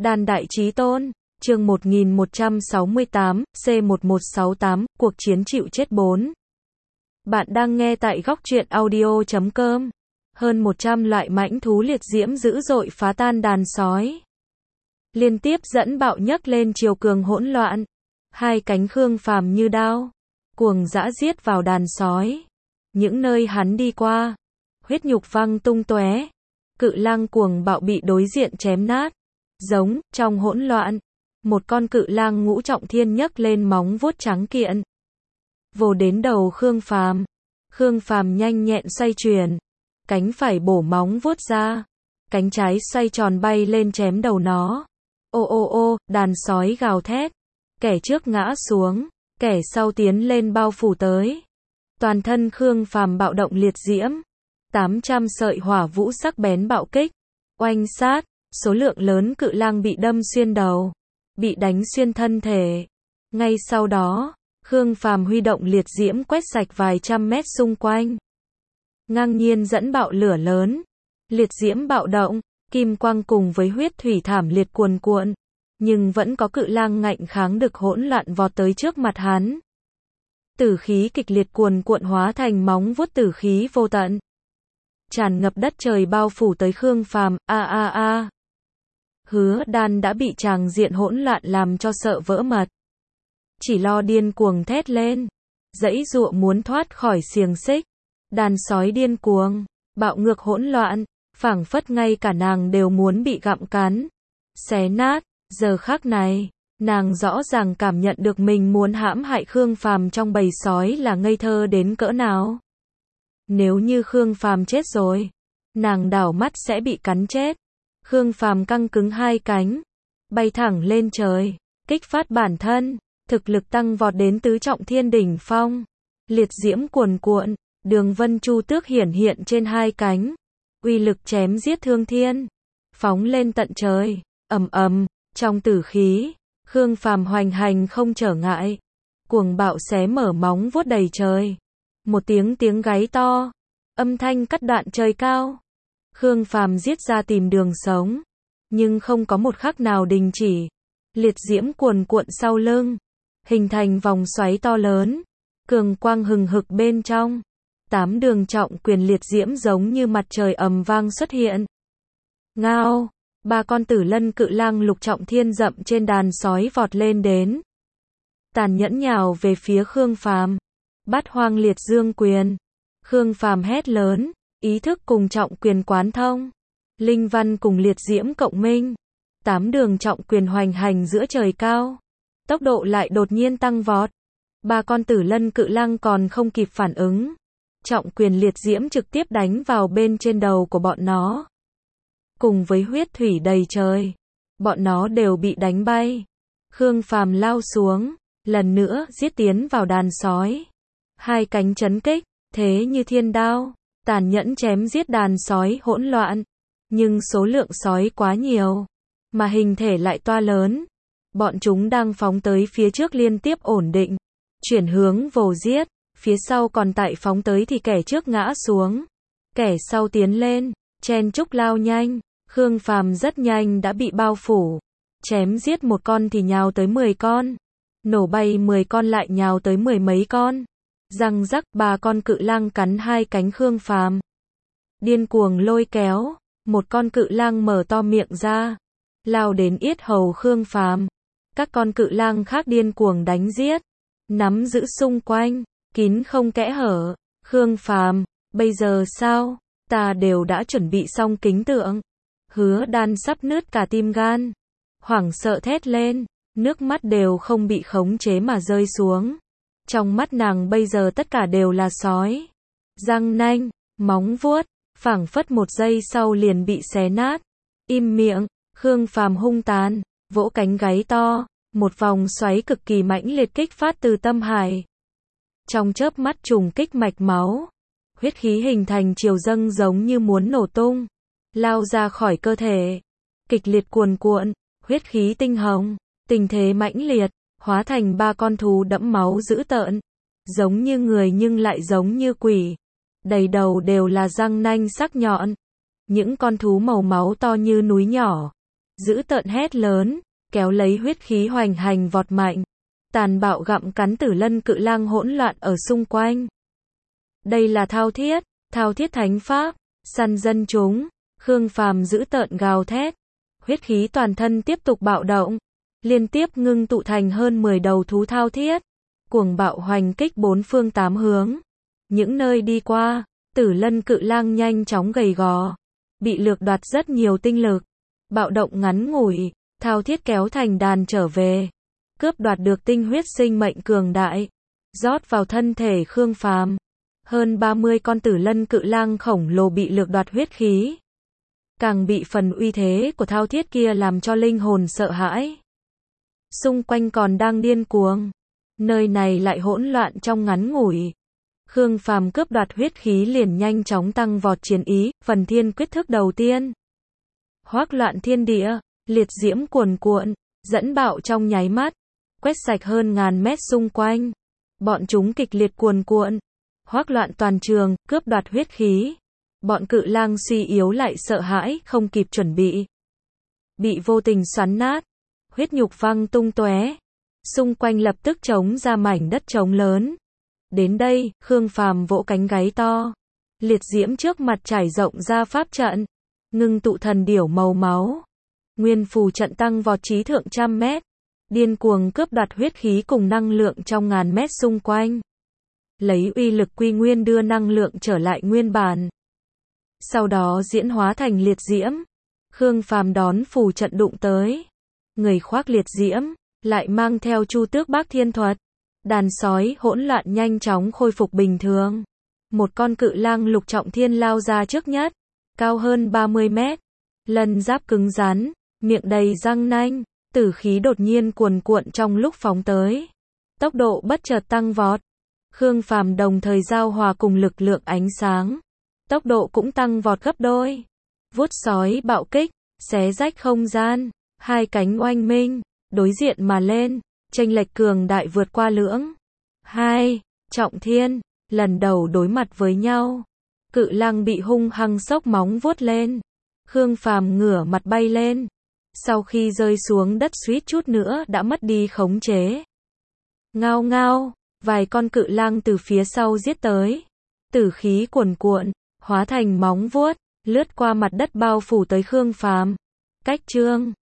Đan Đại Chí Tôn, chương 1168, C1168, cuộc chiến chịu chết 4. Bạn đang nghe tại góc truyện audio.com. Hơn 100 loại mãnh thú liệt diễm dữ dội phá tan đàn sói. Liên tiếp dẫn bạo nhấc lên chiều cường hỗn loạn. Hai cánh Khương Phàm như đao, cuồng dã giết vào đàn sói. Những nơi hắn đi qua, huyết nhục văng tung tóe. Cự lang cuồng bạo bị đối diện chém nát. Giống, trong hỗn loạn, một con cự lang ngũ trọng thiên nhấc lên móng vuốt trắng kiện, vồ đến đầu Khương Phàm. Khương Phàm nhanh nhẹn xoay chuyển, cánh phải bổ móng vuốt ra, cánh trái xoay tròn bay lên chém đầu nó. Ô ô ô, đàn sói gào thét, kẻ trước ngã xuống, kẻ sau tiến lên bao phủ tới. Toàn thân Khương Phàm bạo động liệt diễm, 800 sợi hỏa vũ sắc bén bạo kích, oanh sát. Số lượng lớn cự lang bị đâm xuyên đầu, bị đánh xuyên thân thể. Ngay sau đó, Khương Phàm huy động liệt diễm quét sạch vài trăm mét xung quanh. Ngang nhiên dẫn bạo lửa lớn, liệt diễm bạo động, kim quang cùng với huyết thủy thảm liệt cuồn cuộn, nhưng vẫn có cự lang ngạnh kháng được hỗn loạn vọt tới trước mặt hắn. Tử khí kịch liệt cuồn cuộn hóa thành móng vuốt tử khí vô tận, tràn ngập đất trời bao phủ tới Khương Phàm. Hứa Đan đã bị tràng diện hỗn loạn làm cho sợ vỡ mật, chỉ lo điên cuồng thét lên, giãy giụa muốn thoát khỏi xiềng xích. Đàn sói điên cuồng, bạo ngược hỗn loạn, phảng phất ngay cả nàng đều muốn bị gặm cắn, xé nát. Giờ khắc này, nàng rõ ràng cảm nhận được mình muốn hãm hại Khương Phàm trong bầy sói là ngây thơ đến cỡ nào. Nếu như Khương Phàm chết rồi, nàng đảo mắt sẽ bị cắn chết. Khương Phàm căng cứng hai cánh, bay thẳng lên trời, kích phát bản thân, thực lực tăng vọt đến tứ trọng thiên đỉnh phong. Liệt diễm cuồn cuộn, đường vân chu tước hiển hiện trên hai cánh, uy lực chém giết thương thiên, phóng lên tận trời. Ầm ầm, trong tử khí, Khương Phàm hoành hành không trở ngại, cuồng bạo xé mở móng vuốt đầy trời. Một tiếng gáy to, âm thanh cắt đoạn trời cao. Khương Phàm giết ra tìm đường sống, nhưng không có một khắc nào đình chỉ. Liệt diễm cuồn cuộn sau lưng, hình thành vòng xoáy to lớn, cường quang hừng hực bên trong. 8 đường trọng quyền liệt diễm giống như mặt trời ầm vang xuất hiện. Ngao, 3 con tử lân cự lang lục trọng thiên dậm trên đàn sói vọt lên đến, tàn nhẫn nhào về phía Khương Phàm. Bát hoang liệt dương quyền. Khương Phàm hét lớn, ý thức cùng trọng quyền quán thông, linh văn cùng liệt diễm cộng minh, 8 đường trọng quyền hoành hành giữa trời cao, tốc độ lại đột nhiên tăng vọt. 3 con tử lân cự lang còn không kịp phản ứng, trọng quyền liệt diễm trực tiếp đánh vào bên trên đầu của bọn nó. Cùng với huyết thủy đầy trời, bọn nó đều bị đánh bay. Khương Phàm lao xuống, lần nữa giết tiến vào đàn sói. Hai cánh chấn kích, thế như thiên đao, tàn nhẫn chém giết đàn sói hỗn loạn. Nhưng số lượng sói quá nhiều, mà hình thể lại toa lớn. Bọn chúng đang phóng tới phía trước liên tiếp ổn định, chuyển hướng vồ giết. Phía sau còn tại phóng tới thì kẻ trước ngã xuống, kẻ sau tiến lên, chen chúc lao nhanh. Khương Phàm rất nhanh đã bị bao phủ, chém giết một con thì nhào tới 10 con, nổ bay 10 con lại nhào tới 10 mấy con. Răng rắc, 3 con cự lang cắn hai cánh Khương Phàm, điên cuồng lôi kéo. Một con cự lang mở to miệng ra, lao đến yết hầu Khương Phàm. Các con cự lang khác điên cuồng đánh giết, nắm giữ xung quanh, kín không kẽ hở. Khương Phàm, bây giờ sao? Ta đều đã chuẩn bị xong kính tượng. Hứa Đan sắp nứt cả tim gan, hoảng sợ thét lên, nước mắt đều không bị khống chế mà rơi xuống. Trong mắt nàng bây giờ tất cả đều là sói. Răng nanh, móng vuốt, phảng phất một giây sau liền bị xé nát. Im miệng. Khương Phàm hung tàn, vỗ cánh gáy to, một vòng xoáy cực kỳ mãnh liệt kích phát từ tâm hải. Trong chớp mắt trùng kích mạch máu, huyết khí hình thành chiều dâng giống như muốn nổ tung, lao ra khỏi cơ thể, kịch liệt cuồn cuộn, huyết khí tinh hồng, tình thế mãnh liệt, hóa thành 3 con thú đẫm máu dữ tợn, giống như người nhưng lại giống như quỷ, đầy đầu đều là răng nanh sắc nhọn. Những con thú màu máu to như núi nhỏ, dữ tợn hét lớn, kéo lấy huyết khí hoành hành vọt mạnh, tàn bạo gặm cắn Tử Lân Cự Lang hỗn loạn ở xung quanh. Đây là thao thiết thánh pháp, săn dân chúng. Khương Phàm dữ tợn gào thét, huyết khí toàn thân tiếp tục bạo động, liên tiếp ngưng tụ thành hơn 10 đầu thú thao thiết, cuồng bạo hoành kích bốn phương tám hướng. Những nơi đi qua, Tử Lân Cự Lang nhanh chóng gầy gò, bị lược đoạt rất nhiều tinh lực. Bạo động ngắn ngủi, thao thiết kéo thành đàn trở về, cướp đoạt được tinh huyết sinh mệnh cường đại, rót vào thân thể Khương Phàm. Hơn 30 con Tử Lân Cự Lang khổng lồ bị lược đoạt huyết khí, càng bị phần uy thế của thao thiết kia làm cho linh hồn sợ hãi. Xung quanh còn đang điên cuồng, nơi này lại hỗn loạn trong ngắn ngủi. Khương Phàm cướp đoạt huyết khí liền nhanh chóng tăng vọt chiến ý, phần thiên quyết thức đầu tiên. Hoắc loạn thiên địa, liệt diễm cuồn cuộn, dẫn bạo trong nháy mắt, quét sạch hơn ngàn mét xung quanh. Bọn chúng kịch liệt cuồn cuộn, hoắc loạn toàn trường, cướp đoạt huyết khí. Bọn cự lang suy yếu lại sợ hãi, không kịp chuẩn bị vô tình xoắn nát, huyết nhục văng tung tóe. Xung quanh lập tức trống ra mảnh đất trống lớn. Đến đây, Khương Phàm vỗ cánh gáy to, liệt diễm trước mặt trải rộng ra pháp trận, ngưng tụ thần điểu màu máu. Nguyên phù trận tăng vọt trí thượng trăm mét, điên cuồng cướp đoạt huyết khí cùng năng lượng trong ngàn mét xung quanh. Lấy uy lực quy nguyên đưa năng lượng trở lại nguyên bản. Sau đó diễn hóa thành liệt diễm. Khương Phàm đón phù trận đụng tới. Người khoác liệt diễm, lại mang theo Chu Tước Bác Thiên Thuật. Đàn sói hỗn loạn nhanh chóng khôi phục bình thường. Một con cự lang lục trọng thiên lao ra trước nhất, cao hơn 30 mét. Lân giáp cứng rắn, miệng đầy răng nanh, tử khí đột nhiên cuồn cuộn trong lúc phóng tới. Tốc độ bất chợt tăng vọt. Khương Phàm đồng thời giao hòa cùng lực lượng ánh sáng. Tốc độ cũng tăng vọt gấp đôi. Vuốt sói bạo kích, xé rách không gian, hai cánh oanh minh, đối diện mà lên, chênh lệch cường đại vượt qua lưỡng. Hai trọng thiên, lần đầu đối mặt với nhau. Cự lang bị hung hăng xốc móng vuốt lên. Khương Phàm ngửa mặt bay lên. Sau khi rơi xuống đất suýt chút nữa đã mất đi khống chế. Ngao ngao, vài con cự lang từ phía sau giết tới. Tử khí cuồn cuộn, hóa thành móng vuốt, lướt qua mặt đất bao phủ tới Khương Phàm. Cách chương